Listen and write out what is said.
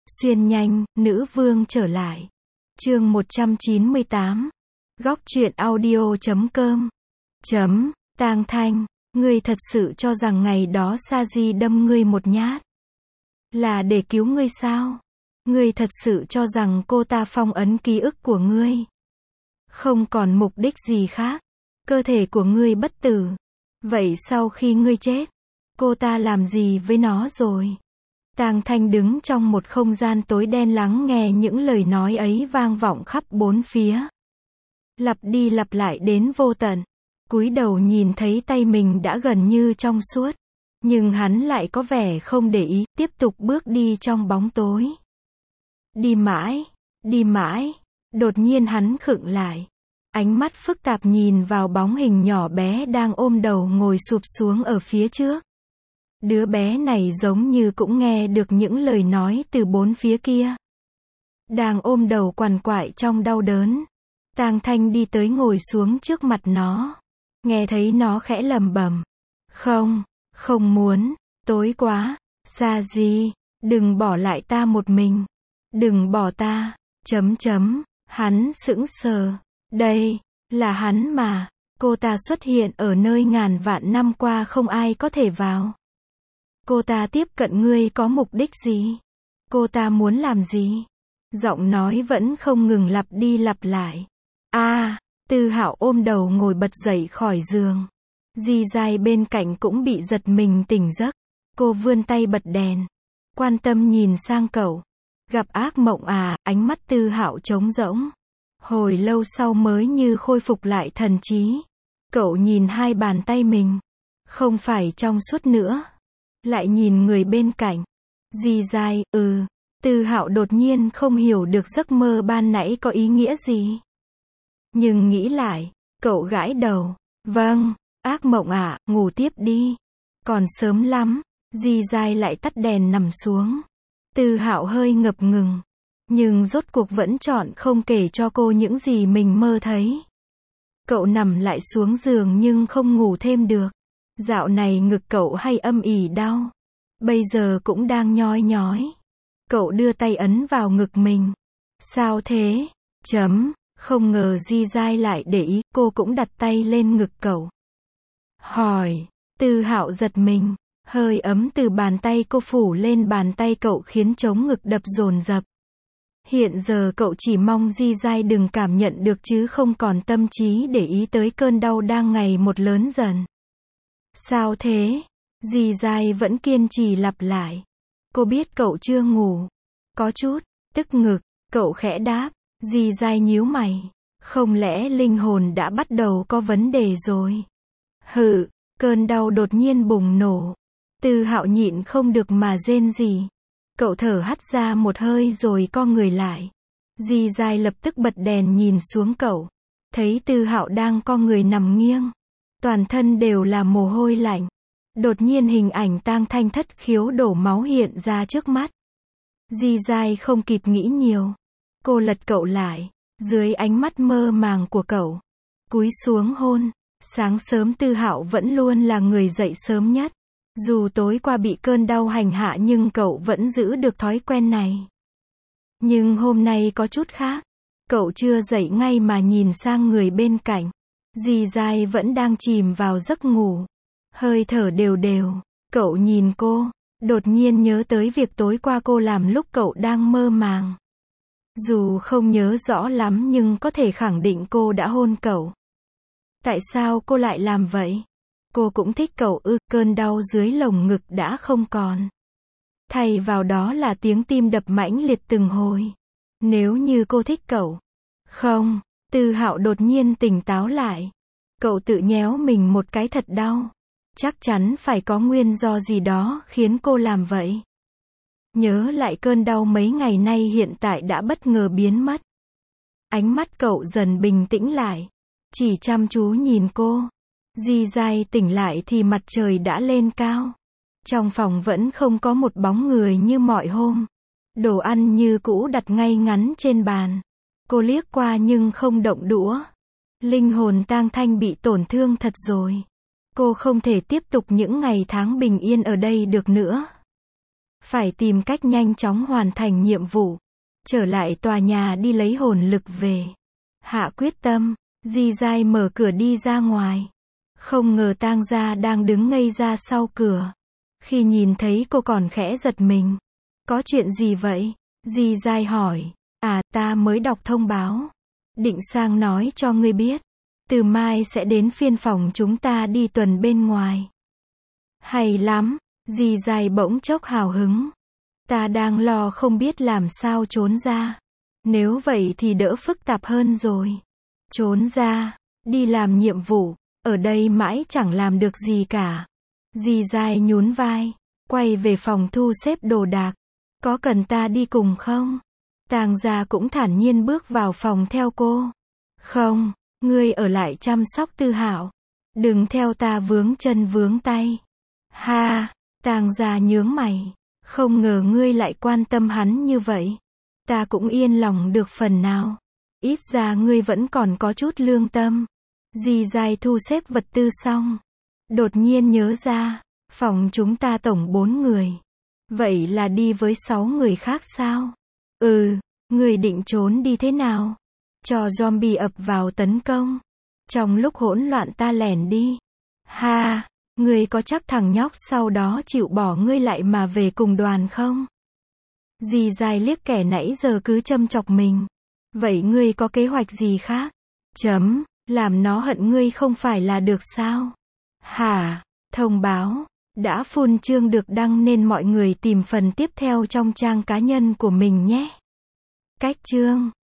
Xuyên nhanh, nữ vương trở lại. Chương 198. Góc truyện audio.com. Tang Thanh, ngươi thật sự cho rằng ngày đó Sa Di đâm ngươi một nhát là để cứu ngươi sao? Ngươi thật sự cho rằng cô ta phong ấn ký ức của ngươi không còn mục đích gì khác? Cơ thể của ngươi bất tử. Vậy sau khi ngươi chết, cô ta làm gì với nó rồi? Tang Thanh đứng trong một không gian tối đen lắng nghe những lời nói ấy vang vọng khắp bốn phía. Lặp đi lặp lại đến vô tận. Cúi đầu nhìn thấy tay mình đã gần như trong suốt. Nhưng hắn lại có vẻ không để ý, tiếp tục bước đi trong bóng tối. Đi mãi. Đột nhiên hắn khựng lại. Ánh mắt phức tạp nhìn vào bóng hình nhỏ bé đang ôm đầu ngồi sụp xuống ở phía trước. Đứa bé này giống như cũng nghe được những lời nói từ bốn phía kia. Đang ôm đầu quằn quại trong đau đớn. Tang Thanh đi tới ngồi xuống trước mặt nó. Nghe thấy nó khẽ lẩm bẩm. Không muốn, tối quá, Sa Di, đừng bỏ lại ta một mình. Đừng bỏ ta, Hắn sững sờ. Đây, là hắn mà. Cô ta xuất hiện ở nơi ngàn vạn năm qua không ai có thể vào. Cô ta tiếp cận ngươi có mục đích gì? Cô ta muốn làm gì? Giọng nói vẫn không ngừng lặp đi lặp lại. Tư Hạo ôm đầu ngồi bật dậy khỏi giường. Di Dai bên cạnh cũng bị giật mình tỉnh giấc. Cô vươn tay bật đèn. Quan tâm nhìn sang cậu. Gặp ác mộng à? Ánh mắt Tư Hạo trống rỗng. Hồi lâu sau mới như khôi phục lại thần trí. Cậu nhìn hai bàn tay mình. Không phải trong suốt nữa. Lại nhìn người bên cạnh. Di Dai, Tư Hạo đột nhiên không hiểu được giấc mơ ban nãy có ý nghĩa gì. Nhưng nghĩ lại, cậu gãi đầu. Vâng, ác mộng à, ngủ tiếp đi. Còn sớm lắm. Di Dai lại tắt đèn nằm xuống. Tư Hạo hơi ngập ngừng. Nhưng rốt cuộc vẫn chọn không kể cho cô những gì mình mơ thấy. Cậu nằm lại xuống giường nhưng không ngủ thêm được. Dạo này ngực cậu hay âm ỉ đau. Bây giờ cũng đang nhói nhói. Cậu đưa tay ấn vào ngực mình. Sao thế? Không ngờ Di Dai lại để ý, cô cũng đặt tay lên ngực cậu. Hỏi. Tư Hạo giật mình. Hơi ấm từ bàn tay cô phủ lên bàn tay cậu khiến trống ngực đập dồn dập. Hiện giờ cậu chỉ mong Di Dai đừng cảm nhận được chứ không còn tâm trí để ý tới cơn đau đang ngày một lớn dần. Sao thế? Di Dai vẫn kiên trì lặp lại. Cô biết cậu chưa ngủ. Có chút tức ngực, cậu khẽ đáp. Di Dai nhíu mày. Không lẽ linh hồn đã bắt đầu có vấn đề rồi? Cơn đau đột nhiên bùng nổ. Tư Hạo nhịn không được mà rên rỉ. Cậu thở hắt ra một hơi rồi co người lại. Di Dai lập tức bật đèn nhìn xuống cậu. Thấy Tư Hạo đang co người nằm nghiêng. Toàn thân đều là mồ hôi lạnh. Đột nhiên hình ảnh Tang Thanh thất khiếu đổ máu hiện ra trước mắt. Di Dai không kịp nghĩ nhiều. Cô lật cậu lại. Dưới ánh mắt mơ màng của cậu. Cúi xuống hôn. Sáng sớm Tư Hạo vẫn luôn là người dậy sớm nhất. Dù tối qua bị cơn đau hành hạ nhưng cậu vẫn giữ được thói quen này. Nhưng hôm nay có chút khác. Cậu chưa dậy ngay mà nhìn sang người bên cạnh. Di Dai vẫn đang chìm vào giấc ngủ. Hơi thở đều đều. Cậu nhìn cô. Đột nhiên nhớ tới việc tối qua cô làm lúc cậu đang mơ màng. Dù không nhớ rõ lắm nhưng có thể khẳng định cô đã hôn cậu. Tại sao cô lại làm vậy? Cô cũng thích cậu cơn đau dưới lồng ngực đã không còn. Thay vào đó là tiếng tim đập mãnh liệt từng hồi. Nếu như cô thích cậu. Không, Tư Hạo đột nhiên tỉnh táo lại. Cậu tự nhéo mình một cái thật đau. Chắc chắn phải có nguyên do gì đó khiến cô làm vậy. Nhớ lại cơn đau mấy ngày nay hiện tại đã bất ngờ biến mất. Ánh mắt cậu dần bình tĩnh lại. Chỉ chăm chú nhìn cô. Di Dai tỉnh lại thì mặt trời đã lên cao. Trong phòng vẫn không có một bóng người như mọi hôm. Đồ ăn như cũ đặt ngay ngắn trên bàn. Cô liếc qua nhưng không động đũa. Linh hồn Tang Thanh bị tổn thương thật rồi. Cô không thể tiếp tục những ngày tháng bình yên ở đây được nữa. Phải tìm cách nhanh chóng hoàn thành nhiệm vụ. Trở lại tòa nhà đi lấy hồn lực về. Hạ quyết tâm, Di Dai mở cửa đi ra ngoài. Không ngờ Tang Gia đang đứng ngây ra sau cửa. Khi nhìn thấy cô còn khẽ giật mình. Có chuyện gì vậy? Di Dai hỏi. À, ta mới đọc thông báo. Định sang nói cho ngươi biết. Từ mai sẽ đến phiên phòng chúng ta đi tuần bên ngoài. Hay lắm, Di Dai bỗng chốc hào hứng. Ta đang lo không biết làm sao trốn ra. Nếu vậy thì đỡ phức tạp hơn rồi. Trốn ra, đi làm nhiệm vụ, ở đây mãi chẳng làm được gì cả. Di Dai nhún vai, quay về phòng thu xếp đồ đạc. Có cần ta đi cùng không? Tang Gia cũng thản nhiên bước vào phòng theo cô. Không, ngươi ở lại chăm sóc Tư Hạo. Đừng theo ta vướng chân vướng tay. Ha, Tang Gia nhướng mày. Không ngờ ngươi lại quan tâm hắn như vậy. Ta cũng yên lòng được phần nào. Ít ra ngươi vẫn còn có chút lương tâm. Di Dai thu xếp vật tư xong. Đột nhiên nhớ ra, phòng chúng ta tổng 4 người. Vậy là đi với 6 người khác sao? Ngươi định trốn đi thế nào? Cho zombie ập vào tấn công. Trong lúc hỗn loạn ta lẻn đi. Ha, ngươi có chắc thằng nhóc sau đó chịu bỏ ngươi lại mà về cùng đoàn không? Di Dai liếc kẻ nãy giờ cứ châm chọc mình. Vậy ngươi có kế hoạch gì khác? Làm nó hận ngươi không phải là được sao? Hả? Thông báo đã phun chương được đăng nên mọi người tìm phần tiếp theo trong trang cá nhân của mình nhé. Cách chương